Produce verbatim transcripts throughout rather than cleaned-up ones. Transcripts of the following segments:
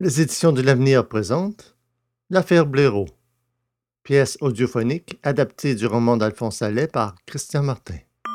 Les éditions de l'Avenir présentent L'affaire Blaireau, pièce audiophonique adaptée du roman d'Alphonse Allais par Christian Martin.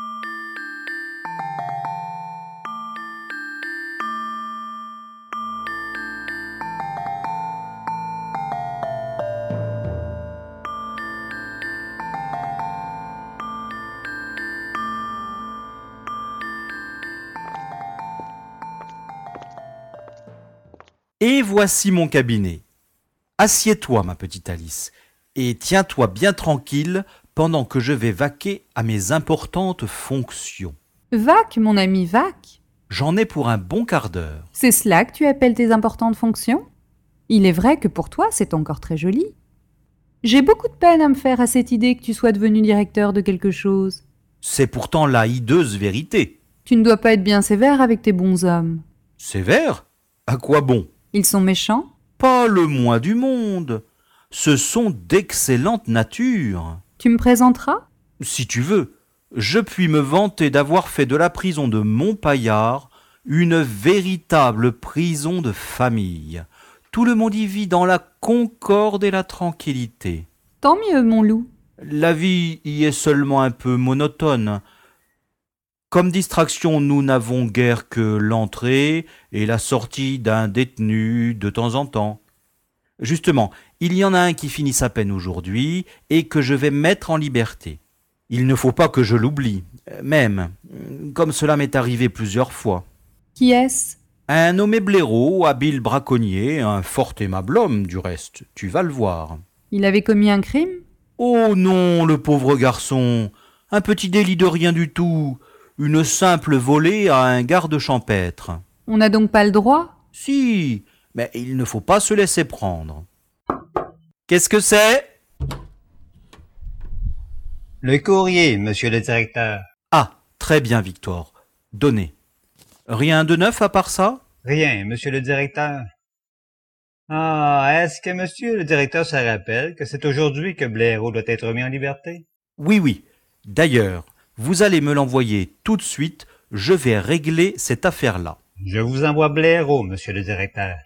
Et voici mon cabinet. Assieds-toi, ma petite Alice, et tiens-toi bien tranquille pendant que je vais vaquer à mes importantes fonctions. Vaque, mon ami, vaque. J'en ai pour un bon quart d'heure. C'est cela que tu appelles tes importantes fonctions? Il est vrai que pour toi, c'est encore très joli. J'ai beaucoup de peine à me faire à cette idée que tu sois devenu directeur de quelque chose. C'est pourtant la hideuse vérité. Tu ne dois pas être bien sévère avec tes bons hommes. Sévère? À quoi bon? Ils sont méchants? Pas le moins du monde. Ce sont d'excellentes natures. Tu me présenteras? Si tu veux, je puis me vanter d'avoir fait de la prison de Montpaillard une véritable prison de famille. Tout le monde y vit dans la concorde et la tranquillité. Tant mieux, mon loup. La vie y est seulement un peu monotone. Comme distraction, nous n'avons guère que l'entrée et la sortie d'un détenu de temps en temps. Justement, il y en a un qui finit sa peine aujourd'hui et que je vais mettre en liberté. Il ne faut pas que je l'oublie, même, comme cela m'est arrivé plusieurs fois. Qui est-ce? Un nommé Blaireau, habile braconnier, un fort aimable homme du reste, tu vas le voir. Il avait commis un crime? Oh non, le pauvre garçon, un petit délit de rien du tout, une simple volée à un garde champêtre. On n'a donc pas le droit? Si, mais il ne faut pas se laisser prendre. Qu'est-ce que c'est? Le courrier, monsieur le directeur. Ah, très bien, Victor. Donnez. Rien de neuf à part ça? Rien, monsieur le directeur. Ah, est-ce que monsieur le directeur se rappelle que c'est aujourd'hui que Blaireau doit être mis en liberté? Oui, oui. D'ailleurs, vous allez me l'envoyer tout de suite. Je vais régler cette affaire-là. Je vous envoie Blaireau, monsieur le directeur.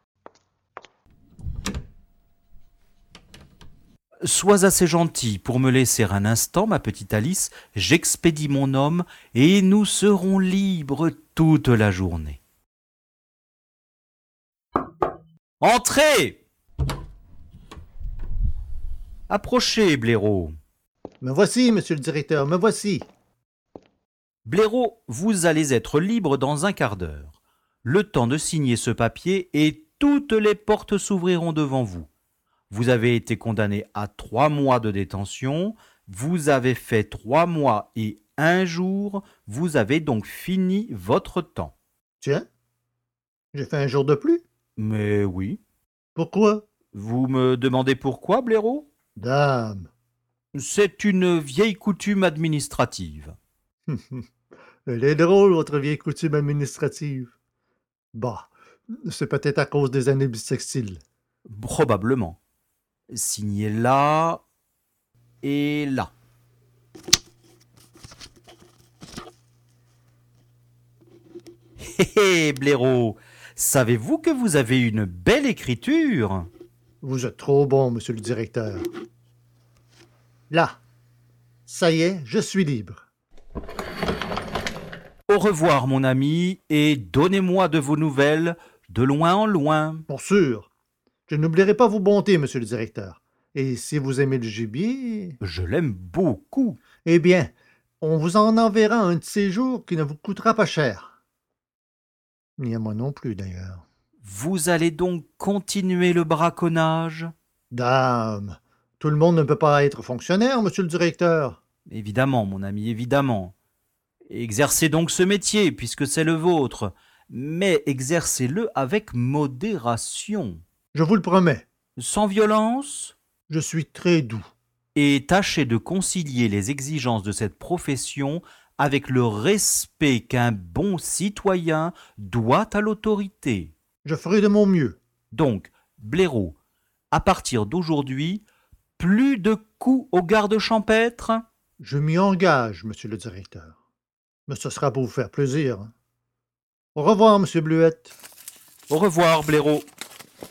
Sois assez gentil pour me laisser un instant, ma petite Alice. J'expédie mon homme et nous serons libres toute la journée. Entrez! Approchez, Blaireau. Me voici, monsieur le directeur, me voici. Blaireau, vous allez être libre dans un quart d'heure. Le temps de signer ce papier et toutes les portes s'ouvriront devant vous. Vous avez été condamné à trois mois de détention, vous avez fait trois mois et un jour, vous avez donc fini votre temps. Tiens, j'ai fait un jour de plus. Mais oui. Pourquoi? Vous me demandez pourquoi, Blaireau? Dame. C'est une vieille coutume administrative. Elle est drôle, votre vieille coutume administrative. Bah, c'est peut-être à cause des années bissextiles. Probablement. Signez là et là. Hé hé, Blaireau, savez-vous que vous avez une belle écriture? Vous êtes trop bon, monsieur le directeur. Là, ça y est, je suis libre. Au revoir, mon ami, et donnez-moi de vos nouvelles de loin en loin. Pour sûr. Je n'oublierai pas vos bontés, monsieur le directeur. Et si vous aimez le gibier... Je l'aime beaucoup. Eh bien, on vous en enverra un de ces jours qui ne vous coûtera pas cher. Ni à moi non plus, d'ailleurs. Vous allez donc continuer le braconnage? Dame, tout le monde ne peut pas être fonctionnaire, monsieur le directeur. Évidemment, mon ami, évidemment. Exercez donc ce métier, puisque c'est le vôtre, mais exercez-le avec modération. Je vous le promets. Sans violence? Je suis très doux. Et tâchez de concilier les exigences de cette profession avec le respect qu'un bon citoyen doit à l'autorité. Je ferai de mon mieux. Donc, Blaireau, à partir d'aujourd'hui, plus de coups au garde champêtre? Je m'y engage, monsieur le directeur. Mais ce sera pour vous faire plaisir. Au revoir, monsieur Bleuette. Au revoir, Blaireau.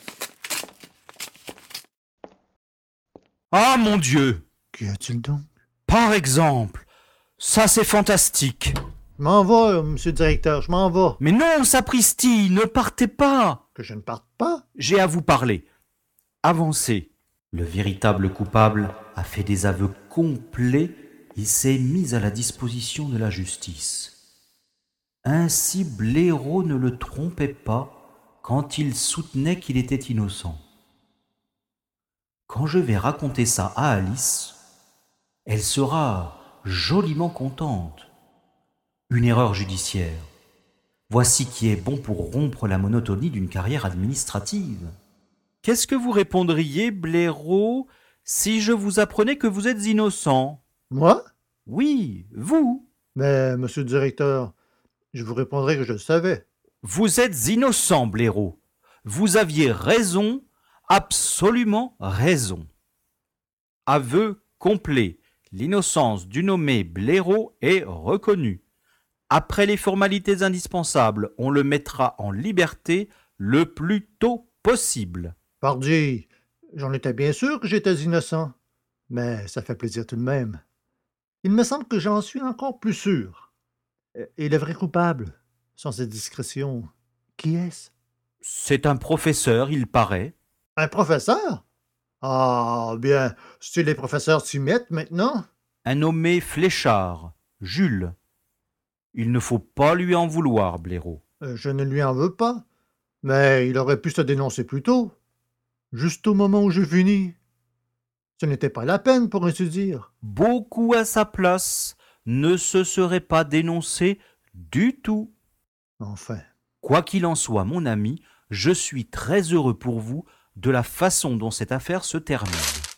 Ah mon Dieu! Qu'y a-t-il donc? Par exemple, ça c'est fantastique. Je m'en vais, monsieur le directeur, je m'en vais. Mais non, sapristi, ne partez pas. Que je ne parte pas? J'ai à vous parler. Avancez. Le véritable coupable a fait des aveux complets et s'est mis à la disposition de la justice. Ainsi, Blaireau ne le trompait pas quand il soutenait qu'il était innocent. Quand je vais raconter ça à Alice, elle sera joliment contente. Une erreur judiciaire. Voici qui est bon pour rompre la monotonie d'une carrière administrative. Qu'est-ce que vous répondriez, Blaireau, si je vous apprenais que vous êtes innocent? Moi? Oui, vous. Mais, monsieur le directeur, je vous répondrai que je le savais. Vous êtes innocent, Blaireau. Vous aviez raison, absolument raison. Aveu complet. L'innocence du nommé Blaireau est reconnue. Après les formalités indispensables, on le mettra en liberté le plus tôt possible. Pardi, j'en étais bien sûr que j'étais innocent. Mais ça fait plaisir tout de même. Il me semble que j'en suis encore plus sûr. Et le vrai coupable, sans cette discrétion, qui est-ce? C'est un professeur, il paraît. Un professeur? Ah, bien, si les professeurs s'y mettent maintenant. Un nommé Fléchard, Jules. Il ne faut pas lui en vouloir, Blaireau. Euh, Je ne lui en veux pas. Mais il aurait pu se dénoncer plus tôt. Juste au moment où je finis. Ce n'était pas la peine, pour ainsi dire. Beaucoup à sa place ne se seraient pas dénoncés du tout. Enfin. Quoi qu'il en soit, mon ami, je suis très heureux pour vous de la façon dont cette affaire se termine.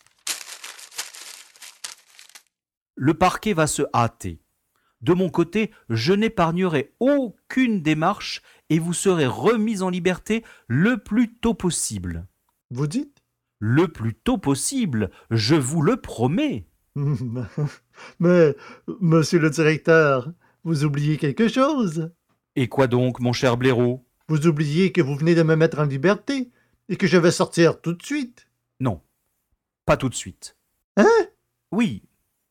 Le parquet va se hâter. De mon côté, je n'épargnerai aucune démarche et vous serez remis en liberté le plus tôt possible. Vous dites? Le plus tôt possible, je vous le promets. Mais, monsieur le directeur, vous oubliez quelque chose. Et quoi donc, mon cher Blaireau? Vous oubliez que vous venez de me mettre en liberté et que je vais sortir tout de suite. Non, pas tout de suite. Hein? Oui.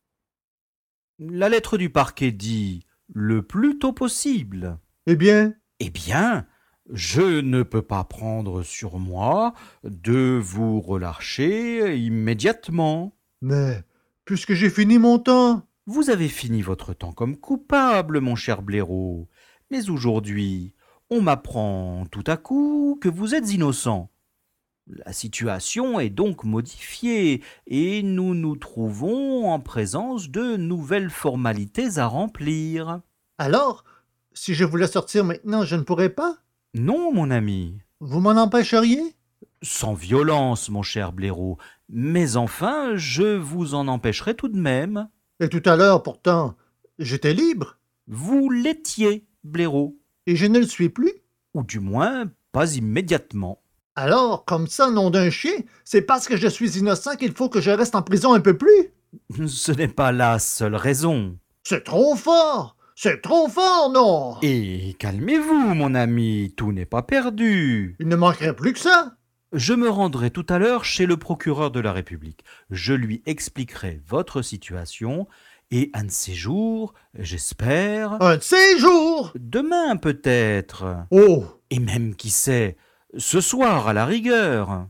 La lettre du parquet dit « le plus tôt possible ». Eh bien? Eh bien, je ne peux pas prendre sur moi de vous relâcher immédiatement. Mais, puisque j'ai fini mon temps. Vous avez fini votre temps comme coupable, mon cher Blaireau. Mais aujourd'hui, on m'apprend tout à coup que vous êtes innocent. La situation est donc modifiée et nous nous trouvons en présence de nouvelles formalités à remplir. Alors, si je voulais sortir maintenant, je ne pourrais pas? Non, mon ami. Vous m'en empêcheriez? Sans violence, mon cher Blaireau, mais enfin, je vous en empêcherai tout de même. Et tout à l'heure, pourtant, j'étais libre. Vous l'étiez, Blaireau, Et je ne le suis plus. ou du moins pas immédiatement. Alors, comme ça, nom d'un chien, c'est parce que je suis innocent qu'il faut que je reste en prison un peu plus? Ce n'est pas la seule raison. C'est trop fort! C'est trop fort, non? Et calmez-vous, mon ami, tout n'est pas perdu. Il ne manquerait plus que ça. Je me rendrai tout à l'heure chez le procureur de la République. Je lui expliquerai votre situation et un de ces jours, j'espère... Un de ces jours! Demain peut-être. Oh! Et même, qui sait, ce soir à la rigueur.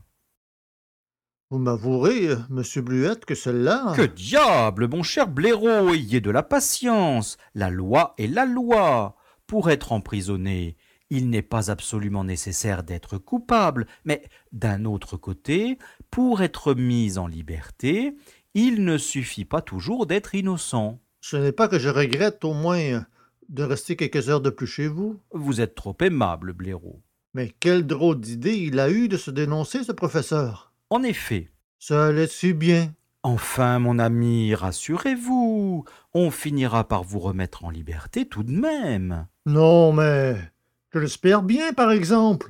Vous m'avouerez, euh, monsieur Bluette, que celle-là... Que diable, mon cher Blaireau, ayez de la patience. La loi est la loi. Pour être emprisonné, il n'est pas absolument nécessaire d'être coupable, mais d'un autre côté, pour être mis en liberté, il ne suffit pas toujours d'être innocent. Ce n'est pas que je regrette au moins euh, de rester quelques heures de plus chez vous. Vous êtes trop aimable, Blaireau. Mais quelle drôle d'idée il a eu de se dénoncer, ce professeur. En effet. Ça allait si bien. Enfin, mon ami, rassurez-vous, on finira par vous remettre en liberté tout de même. Non, mais je l'espère bien, par exemple.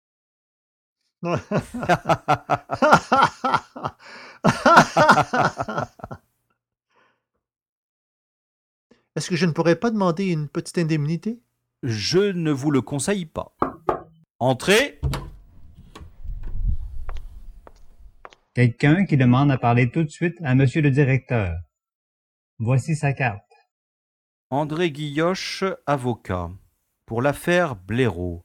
Est-ce que je ne pourrais pas demander une petite indemnité? Je ne vous le conseille pas. Entrez. Quelqu'un qui demande à parler tout de suite à monsieur le directeur. Voici sa carte. André Guilloche, avocat. Pour l'affaire Blaireau.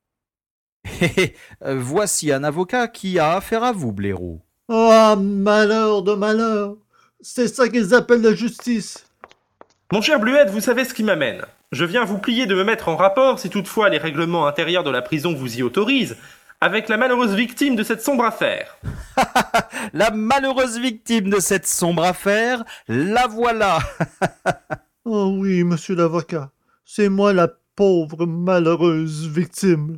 Voici un avocat qui a affaire à vous, Blaireau. Ah, malheur de malheur! C'est ça qu'ils appellent la justice. Mon cher Bluette, vous savez ce qui m'amène. Je viens vous plier de me mettre en rapport, si toutefois les règlements intérieurs de la prison vous y autorisent, avec la malheureuse victime de cette sombre affaire. La malheureuse victime de cette sombre affaire, la voilà. Oh oui, monsieur l'avocat, c'est moi la pauvre malheureuse victime.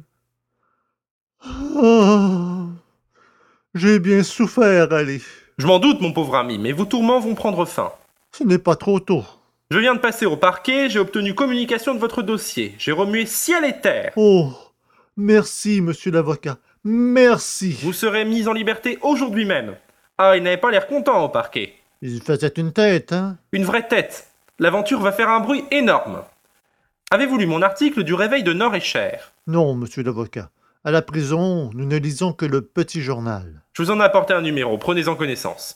Ah, j'ai bien souffert, allez. Je m'en doute, mon pauvre ami, mais vos tourments vont prendre fin. Ce n'est pas trop tôt. Je viens de passer au parquet, j'ai obtenu communication de votre dossier. J'ai remué ciel et terre. Oh, merci, monsieur l'avocat, merci. Vous serez mis en liberté aujourd'hui même. Ah, il n'avait pas l'air content au parquet. Il faisait une tête, hein? Une vraie tête. L'aventure va faire un bruit énorme. Avez-vous lu mon article du réveil de Nord et Cher? Non, monsieur l'avocat. À la prison, nous ne lisons que le petit journal. Je vous en ai apporté un numéro, prenez-en connaissance.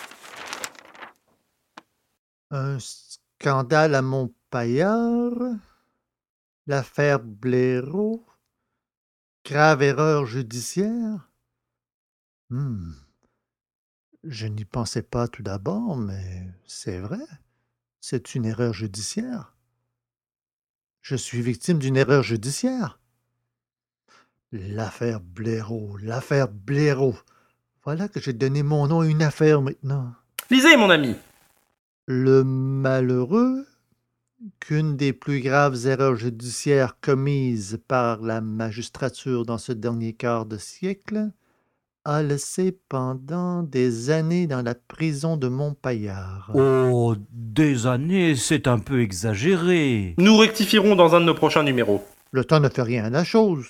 Un scandale à Montpaillard, l'affaire Blaireau, grave erreur judiciaire. Hmm. Je n'y pensais pas tout d'abord, mais c'est vrai, c'est une erreur judiciaire. Je suis victime d'une erreur judiciaire. L'affaire Blaireau, l'affaire Blaireau. Voilà que j'ai donné mon nom à une affaire maintenant. Lisez, mon ami. Le malheureux qu'une des plus graves erreurs judiciaires commises par la magistrature dans ce dernier quart de siècle a laissé pendant des années dans la prison de Montpaillard. Oh, des années, c'est un peu exagéré. Nous rectifierons dans un de nos prochains numéros. Le temps ne fait rien à la chose.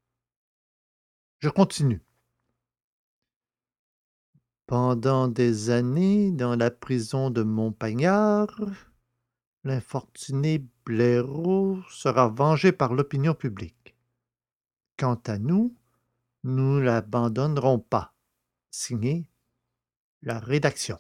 Je continue. Pendant des années, dans la prison de Montpaillard, l'infortuné Blaireau sera vengé par l'opinion publique. Quant à nous, nous ne l'abandonnerons pas. Signé la rédaction.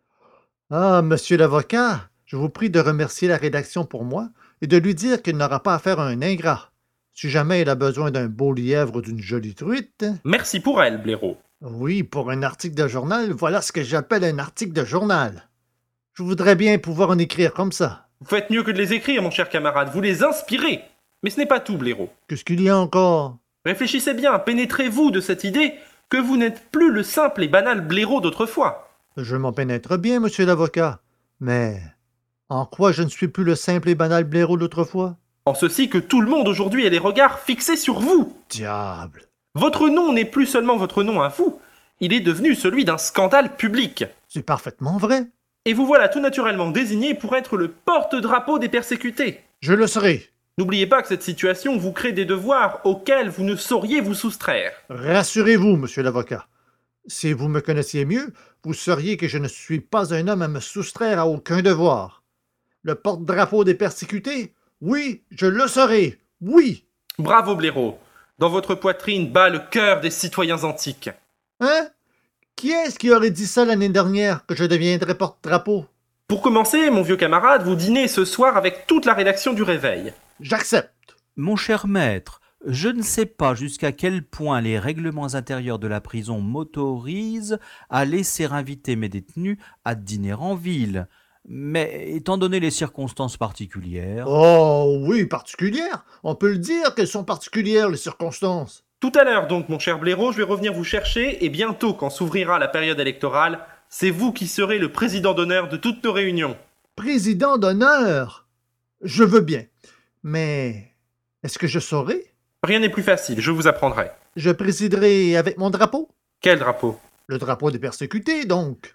Ah, monsieur l'avocat, je vous prie de remercier la rédaction pour moi et de lui dire qu'il n'aura pas affaire à un ingrat. Si jamais il a besoin d'un beau lièvre ou d'une jolie truite... Merci pour elle, Blaireau. Oui, pour un article de journal, voilà ce que j'appelle un article de journal. Je voudrais bien pouvoir en écrire comme ça. Vous faites mieux que de les écrire, mon cher camarade, vous les inspirez. Mais ce n'est pas tout, Blaireau. Qu'est-ce qu'il y a encore? Réfléchissez bien, pénétrez-vous de cette idée que vous n'êtes plus le simple et banal Blaireau d'autrefois. Je m'en pénètre bien, monsieur l'avocat. Mais en quoi je ne suis plus le simple et banal Blaireau d'autrefois? En ceci que tout le monde aujourd'hui a les regards fixés sur vous. Diable! Votre nom n'est plus seulement votre nom à vous, il est devenu celui d'un scandale public. C'est parfaitement vrai. Et vous voilà tout naturellement désigné pour être le porte-drapeau des persécutés. Je le serai. N'oubliez pas que cette situation vous crée des devoirs auxquels vous ne sauriez vous soustraire. Rassurez-vous, monsieur l'avocat. Si vous me connaissiez mieux, vous sauriez que je ne suis pas un homme à me soustraire à aucun devoir. Le porte-drapeau des persécutés? Oui, je le serai. Oui. Bravo, Blaireau. Dans votre poitrine bat le cœur des citoyens antiques. Hein? Qui est-ce qui aurait dit ça l'année dernière, que je deviendrais porte-drapeau? Pour commencer, mon vieux camarade, vous dînez ce soir avec toute la rédaction du Réveil. J'accepte. Mon cher maître, je ne sais pas jusqu'à quel point les règlements intérieurs de la prison m'autorisent à laisser inviter mes détenus à dîner en ville. Mais étant donné les circonstances particulières... Oh oui, particulières. On peut le dire qu'elles sont particulières, les circonstances. Tout à l'heure donc, mon cher Blaireau, je vais revenir vous chercher, et bientôt, quand s'ouvrira la période électorale, c'est vous qui serez le président d'honneur de toutes nos réunions. Président d'honneur? Je veux bien. Mais est-ce que je saurai? Rien n'est plus facile, je vous apprendrai. Je présiderai avec mon drapeau? Quel drapeau? Le drapeau des persécutés, donc.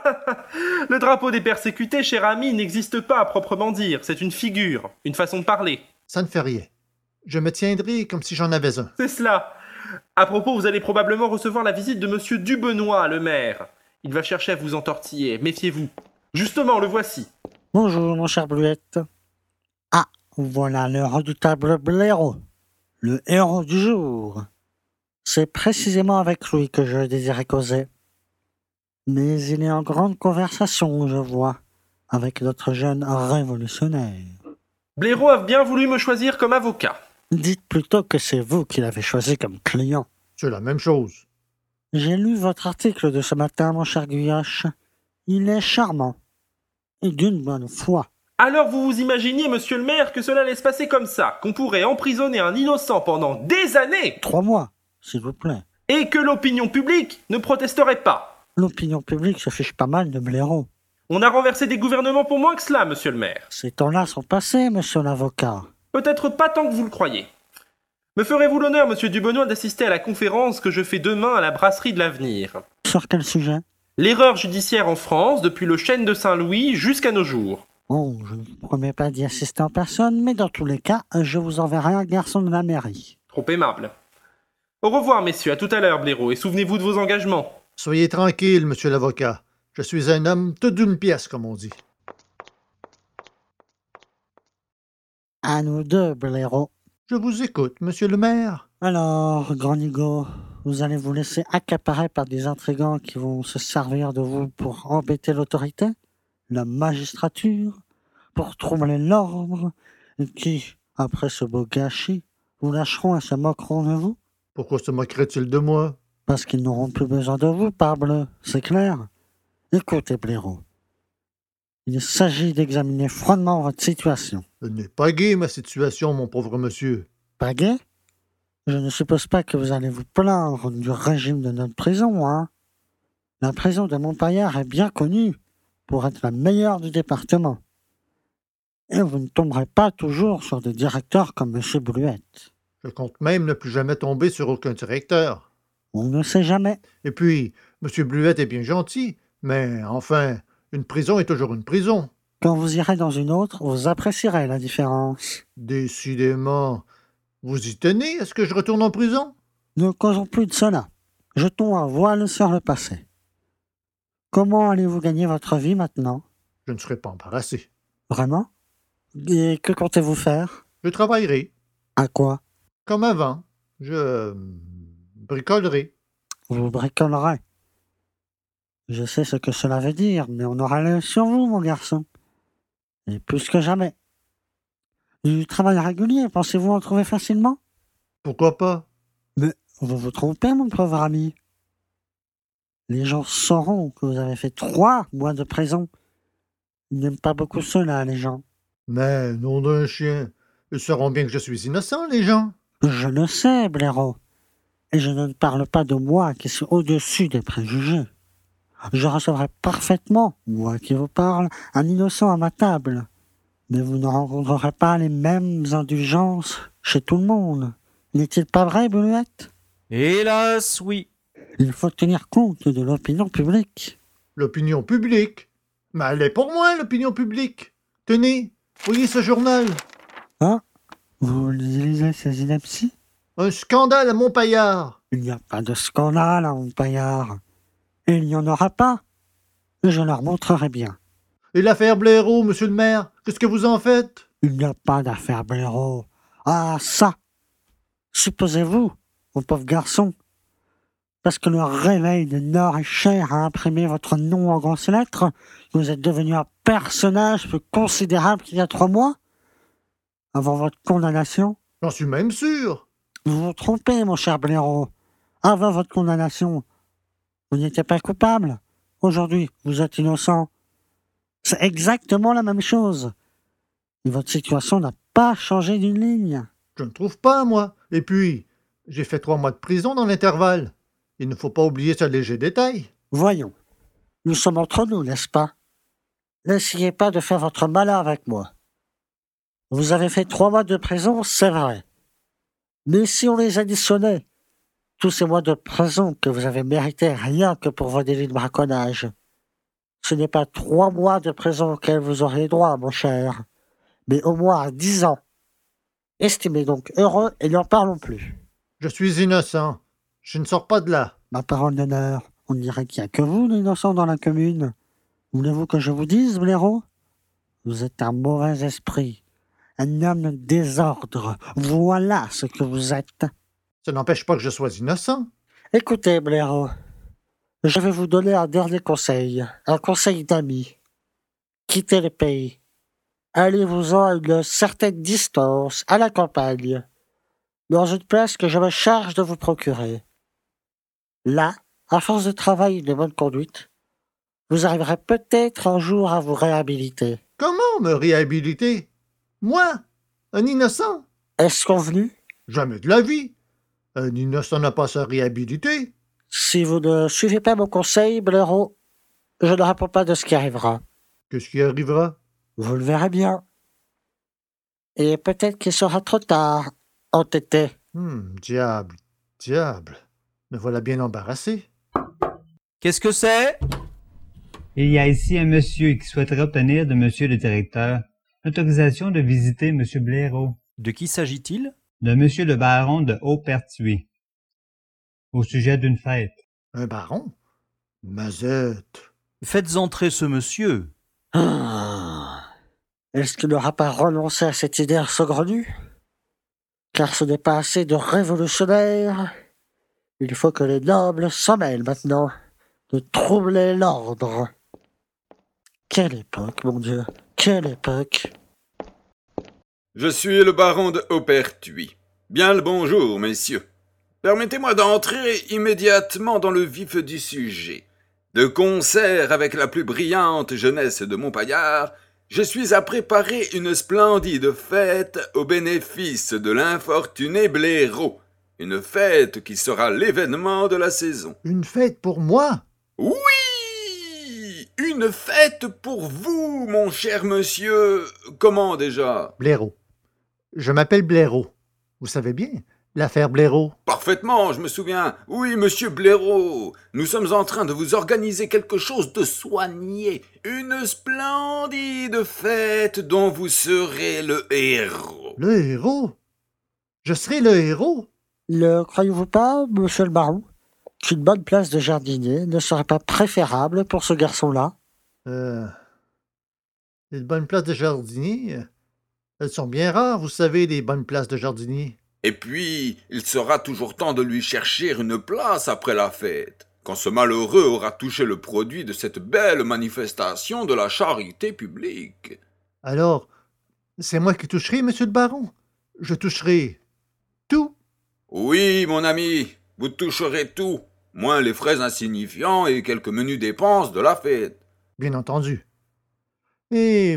Le drapeau des persécutés, cher ami, n'existe pas à proprement dire. C'est une figure, une façon de parler. Ça ne fait rien. Je me tiendrai comme si j'en avais un. C'est cela. À propos, vous allez probablement recevoir la visite de monsieur Dubenois, le maire. Il va chercher à vous entortiller, méfiez-vous. Justement, le voici. Bonjour, mon cher Bluette. Ah, voilà le redoutable Blaireau, le héros du jour. C'est précisément avec lui que je désirais causer. Mais il est en grande conversation, je vois, avec notre jeune révolutionnaire. Blaireau a bien voulu me choisir comme avocat. Dites plutôt que c'est vous qui l'avez choisi comme client. C'est la même chose. J'ai lu votre article de ce matin, mon cher Guyoche. Il est charmant. Et d'une bonne foi. Alors vous vous imaginiez, monsieur le maire, que cela allait se passer comme ça, qu'on pourrait emprisonner un innocent pendant des années, Trois mois, s'il vous plaît. et que l'opinion publique ne protesterait pas. L'opinion publique se fiche pas mal de Blaireau. On a renversé des gouvernements pour moins que cela, monsieur le maire. Ces temps-là sont passés, monsieur l'avocat. Peut-être pas tant que vous le croyez. Me ferez-vous l'honneur, monsieur Dubenois, d'assister à la conférence que je fais demain à la brasserie de l'Avenir? Sur quel sujet? L'erreur judiciaire en France, depuis le chêne de Saint-Louis jusqu'à nos jours. Bon, je ne vous promets pas d'y assister en personne, mais dans tous les cas, je vous enverrai un garçon de la mairie. Trop aimable. Au revoir, messieurs, à tout à l'heure, Blaireau, et souvenez-vous de vos engagements. Soyez tranquille, monsieur l'avocat. Je suis un homme tout d'une pièce, comme on dit. À nous deux, Blaireau. Je vous écoute, monsieur le maire. Alors, Grand Nigo, vous allez vous laisser accaparer par des intrigants qui vont se servir de vous pour embêter l'autorité, la magistrature, pour troubler l'ordre, et qui, après ce beau gâchis, vous lâcheront et se moqueront de vous? Pourquoi se moquerait-il de moi? Parce qu'ils n'auront plus besoin de vous, parbleu, c'est clair. Écoutez, Blaireau, il s'agit d'examiner froidement votre situation. Elle n'est pas gai, ma situation, mon pauvre monsieur. Pas gai? Je ne suppose pas que vous allez vous plaindre du régime de notre prison, hein? La prison de Montpaillard est bien connue pour être la meilleure du département. Et vous ne tomberez pas toujours sur des directeurs comme M. Bluette. Je compte même ne plus jamais tomber sur aucun directeur. On ne sait jamais. Et puis, M. Bluette est bien gentil, mais enfin, une prison est toujours une prison. Quand vous irez dans une autre, vous apprécierez la différence. Décidément, vous y tenez à ce que je retourne en prison? Ne causons plus de cela. Jetons un voile sur le passé. Comment allez-vous gagner votre vie maintenant? Je ne serai pas embarrassé. Vraiment? Et que comptez-vous faire? Je travaillerai, À quoi? comme avant. Je euh, bricolerai. Vous bricolerez. Je sais ce que cela veut dire, mais on aura l'œil sur vous, mon garçon. Et plus que jamais. Du travail régulier, pensez-vous en trouver facilement? Pourquoi pas? Vous vous trompez, mon pauvre ami. Les gens sauront que vous avez fait trois mois de prison. Ils n'aiment pas beaucoup cela, les gens. Mais, nom d'un chien, ils sauront bien que je suis innocent, les gens. Je le sais, Blaireau. Et je ne parle pas de moi qui suis au-dessus des préjugés. Je recevrai parfaitement, moi qui vous parle, un innocent à ma table. Mais vous ne rencontrerez pas les mêmes indulgences chez tout le monde. N'est-il pas vrai, Bluette? Hélas, oui. Il faut tenir compte de l'opinion publique. L'opinion publique. Mais elle est pour moi, l'opinion publique. Tenez, voyez ce journal. Hein? Vous lisez ces inepties? Un scandale à Montpaillard. Il n'y a pas de scandale à Montpaillard. Et il n'y en aura pas. Et je leur montrerai bien. Et l'affaire Blaireau, monsieur le maire, qu'est-ce que vous en faites? Il n'y a pas d'affaire Blaireau. Ah, ça! Supposez-vous, mon pauvre garçon, parce que le réveil de Nord et Cher a imprimé votre nom en grosses lettres, vous êtes devenu un personnage plus considérable qu'il y a trois mois? Avant votre condamnation? J'en suis même sûr. Vous vous trompez, mon cher Blaireau. Avant votre condamnation, vous n'étiez pas coupable. Aujourd'hui, vous êtes innocent. C'est exactement la même chose. Et votre situation n'a pas changé d'une ligne. Je ne trouve pas, moi. Et puis, j'ai fait trois mois de prison dans l'intervalle. Il ne faut pas oublier ce léger détail. Voyons. Nous sommes entre nous, n'est-ce pas? N'essayez pas de faire votre malin avec moi. Vous avez fait trois mois de prison, c'est vrai. Mais si on les additionnait, tous ces mois de prison que vous avez mérités rien que pour vos délits de braconnage, ce n'est pas trois mois de prison auxquels vous auriez droit, mon cher, mais au moins dix ans. Estimez donc heureux et n'en parlons plus. Je suis innocent. Je ne sors pas de là. Ma parole d'honneur, on dirait qu'il n'y a que vous, l'innocent, dans la commune. Voulez-vous que je vous dise, Blaireau? Vous êtes un mauvais esprit, un homme de désordre. Voilà ce que vous êtes. Ça n'empêche pas que je sois innocent. Écoutez, Blaireau, Je vais vous donner un dernier conseil, un conseil d'ami. Quittez le pays. Allez-vous-en à une certaine distance, à la campagne, dans une place que je me charge de vous procurer. Là, à force de travail et de bonne conduite, vous arriverez peut-être un jour à vous réhabiliter. Comment me réhabiliter? Moi, un innocent? Est-ce convenu? Jamais de la vie. Un innocent n'a pas à se réhabiliter. Si vous ne suivez pas mon conseil, Blaireau, je ne réponds pas de ce qui arrivera. Qu'est-ce qui arrivera? Vous le verrez bien. Et peut-être qu'il sera trop tard, entêté. Hum, diable, diable. Me voilà bien embarrassé. Qu'est-ce que c'est? Il y a ici un monsieur qui souhaiterait obtenir de monsieur le directeur l'autorisation de visiter monsieur Blaireau, De qui s'agit-il? de monsieur le baron de Haut-Pertuis, au sujet d'une fête. Un baron? Mazette. Faites entrer ce monsieur. Ah. Est-ce qu'il n'aura pas renoncé à cette idée saugrenue? Car ce n'est pas assez de révolutionnaire. Il faut que les nobles s'en mêlent maintenant, de troubler l'ordre. Quelle époque, mon Dieu, quelle époque! Je suis le baron de Haut-Pertuis. Bien le bonjour, messieurs. Permettez-moi d'entrer immédiatement dans le vif du sujet. De concert avec la plus brillante jeunesse de Montpaillard, je suis à préparer une splendide fête au bénéfice de l'infortuné Blaireau. Une fête qui sera l'événement de la saison. Une fête pour moi? Oui! Une fête pour vous, mon cher monsieur. Comment déjà? Blaireau. Je m'appelle Blaireau. Vous savez bien, l'affaire Blaireau. Parfaitement, je me souviens. Oui, monsieur Blaireau, nous sommes en train de vous organiser quelque chose de soigné. Une splendide fête dont vous serez le héros. Le héros? Je serai le héros? Le croyez-vous pas, monsieur le baron, qu'une bonne place de jardinier ne serait pas préférable pour ce garçon-là? Euh... Les bonnes places de jardinier? Elles sont bien rares, vous savez, les bonnes places de jardinier. Et puis, il sera toujours temps de lui chercher une place après la fête, quand ce malheureux aura touché le produit de cette belle manifestation de la charité publique. Alors, c'est moi qui toucherai, monsieur le baron? Je toucherai tout? Oui, mon ami, vous toucherez tout, moins les frais insignifiants et quelques menues dépenses de la fête. Bien entendu. Et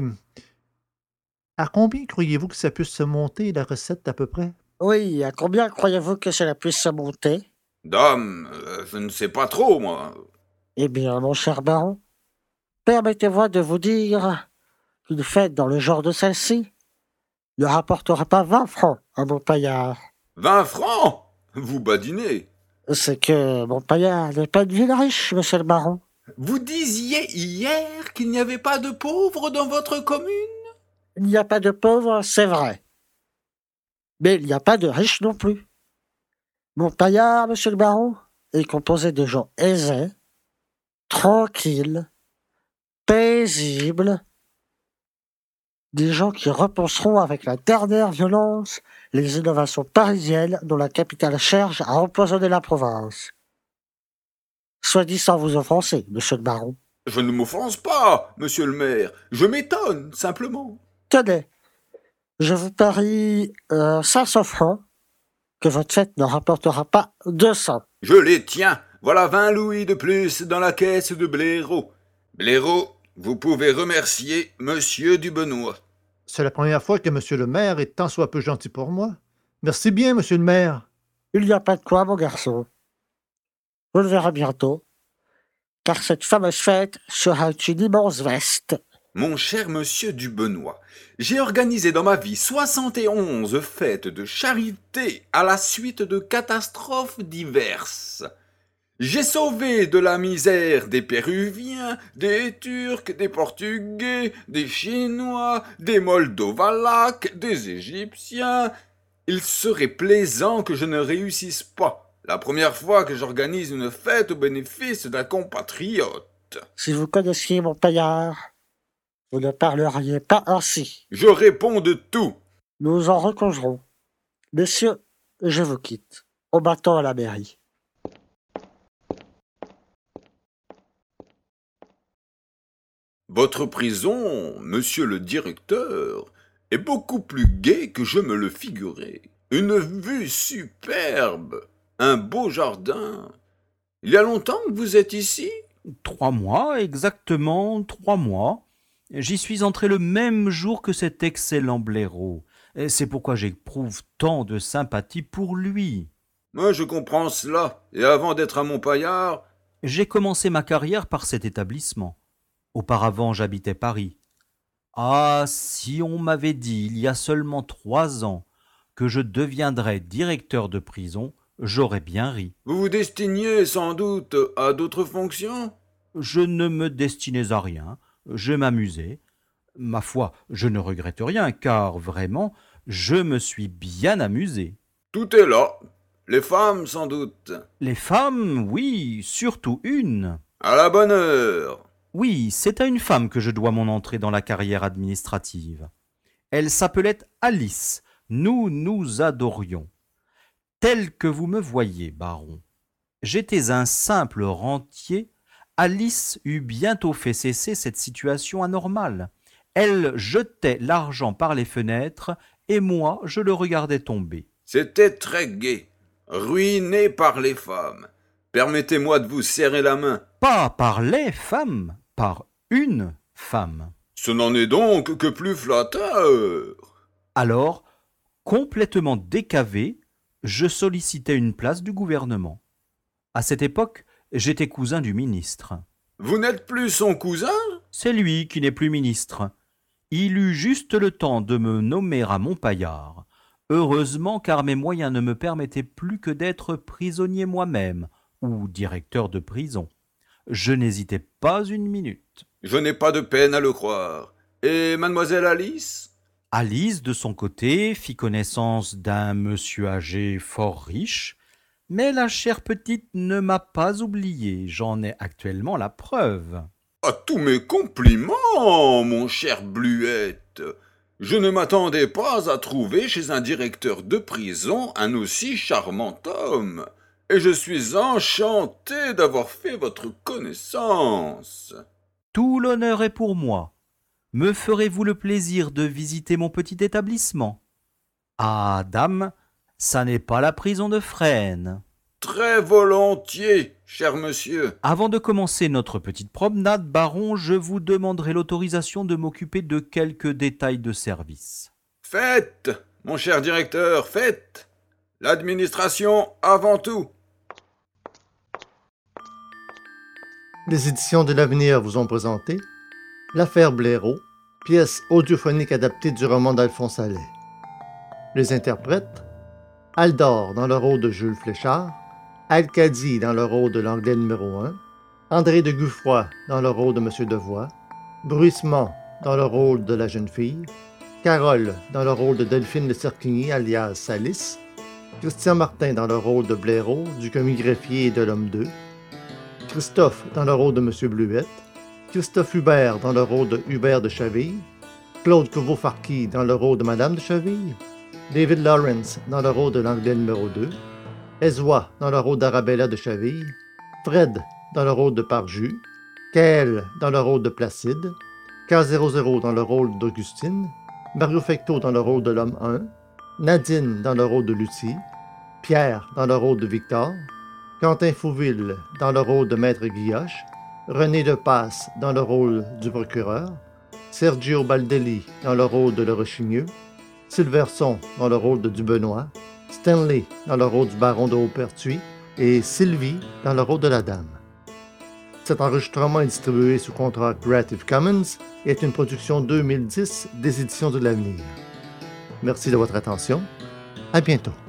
à combien croyez-vous que ça puisse se monter, la recette, à peu près? Oui, à combien croyez-vous que cela puisse se monter? Dame, euh, je ne sais pas trop, moi. Eh bien, mon cher baron, permettez-moi de vous dire qu'une fête dans le genre de celle-ci ne rapportera pas vingt francs à Montpaillard. Vingt francs? Vous badinez. C'est que Montpaillard n'est pas une ville riche, monsieur le baron. Vous disiez hier qu'il n'y avait pas de pauvres dans votre commune? Il n'y a pas de pauvres, c'est vrai. Mais il n'y a pas de riches non plus. Montpaillard, monsieur le baron, est composé de gens aisés, tranquilles, paisibles, des gens qui repenseront avec la dernière violence les innovations parisiennes dont la capitale cherche à empoisonner la province. Soit dit sans vous offenser, monsieur le baron. Je ne m'offense pas, monsieur le maire. Je m'étonne, simplement. Tenez, je vous parie euh, cinq cents francs que votre fête ne rapportera pas deux cents. Je les tiens. Voilà vingt louis de plus dans la caisse de Blaireau. Blaireau, vous pouvez remercier monsieur du Benoît. C'est la première fois que monsieur le maire est tant soit peu gentil pour moi. Merci bien, monsieur le maire. Il n'y a pas de quoi, mon garçon. Vous le verrez bientôt, car cette fameuse fête sera une immense veste. Mon cher monsieur du Benoît, j'ai organisé dans ma vie soixante et onze fêtes de charité à la suite de catastrophes diverses. J'ai sauvé de la misère des Péruviens, des Turcs, des Portugais, des Chinois, des Moldovalaques, des Égyptiens. Il serait plaisant que je ne réussisse pas, la première fois que j'organise une fête au bénéfice d'un compatriote. Si vous connaissiez Montpaillard, vous ne parleriez pas ainsi. Je réponds de tout. Nous en recongerons. Messieurs, je vous quitte. Au bâton à la mairie. Votre prison, monsieur le directeur, est beaucoup plus gaie que je me le figurais. Une vue superbe, un beau jardin. Il y a longtemps que vous êtes ici? Trois mois, exactement trois mois. J'y suis entré le même jour que cet excellent blaireau. Et c'est pourquoi j'éprouve tant de sympathie pour lui. Moi, je comprends cela. Et avant d'être à Montpaillard, J'ai commencé ma carrière par cet établissement. Auparavant, j'habitais Paris. Ah, si on m'avait dit il y a seulement trois ans que je deviendrais directeur de prison, j'aurais bien ri. vous vous destiniez sans doute à d'autres fonctions? Je ne me destinais à rien, je m'amusais. Ma foi, je ne regrette rien, car vraiment, je me suis bien amusé. Tout est là. Les femmes, sans doute. Les femmes, oui, surtout une. À la bonne heure. Oui, c'est à une femme que je dois mon entrée dans la carrière administrative. Elle s'appelait Alice. Nous nous adorions. Tel que vous me voyez, baron. J'étais un simple rentier. Alice eut bientôt fait cesser cette situation anormale. Elle jetait l'argent par les fenêtres, et moi je le regardais tomber. C'était très gai. Ruiné par les femmes. Permettez-moi de vous serrer la main. Pas par les femmes, par une femme. Ce n'en est donc que plus flatteur. Alors, complètement décavé, je sollicitais une place du gouvernement. À cette époque, j'étais cousin du ministre. Vous n'êtes plus son cousin? C'est lui qui n'est plus ministre. Il eut juste le temps de me nommer à Montpaillard. Heureusement, car mes moyens ne me permettaient plus que d'être prisonnier moi-même, ou directeur de prison. Je n'hésitais pas une minute. Je n'ai pas de peine à le croire. Et mademoiselle Alice? Alice, de son côté, fit connaissance d'un monsieur âgé fort riche, mais la chère petite ne m'a pas oublié, j'en ai actuellement la preuve. À tous mes compliments, mon cher Bluette. Je ne m'attendais pas à trouver chez un directeur de prison un aussi charmant homme, et je suis enchanté d'avoir fait votre connaissance. Tout l'honneur est pour moi. Me ferez-vous le plaisir de visiter mon petit établissement? Ah, dame, ça n'est pas la prison de Fresnes. Très volontiers, cher monsieur. Avant de commencer notre petite promenade, baron, je vous demanderai l'autorisation de m'occuper de quelques détails de service. Faites, mon cher directeur, faites. L'administration avant tout. Les éditions de l'Avenir vous ont présenté L'affaire Blaireau, pièce audiophonique adaptée du roman d'Alphonse Allais. Les interprètes Aldor dans le rôle de Jules Fléchard, Alcadi dans le rôle de l'anglais numéro un, André de Guffroy dans le rôle de Monsieur Devoy, Bruissement dans le rôle de la jeune fille, Carole dans le rôle de Delphine Le Cerquigny alias Salis, Christian Martin dans le rôle de Blaireau, du commis greffier et de l'homme deux, Christophe dans le rôle de Monsieur Bluette, Christophe Hubert dans le rôle de Hubert de Chaville, Claude Courreau-Farqui dans le rôle de Madame de Chaville, David Lawrence dans le rôle de l'anglais numéro deux, Ezwa dans le rôle d'Arabella de Chaville, Fred dans le rôle de Parjus, Kael dans le rôle de Placide, K zéro zéro dans le rôle d'Augustine, Mario Fecteau dans le rôle de l'homme un, Nadine dans le rôle de Lucie, Pierre dans le rôle de Victor, Quentin Fouville dans le rôle de Maître Guilloche, René Depasse dans le rôle du procureur, Sergio Baldelli dans le rôle de Le Rochigneux, Silverson dans le rôle de Dubenois, Stanley dans le rôle du baron de Haupertuis et Sylvie dans le rôle de la dame. Cet enregistrement est distribué sous contrat Creative Commons et est une production deux mille dix des Éditions de l'Avenir. Merci de votre attention. À bientôt.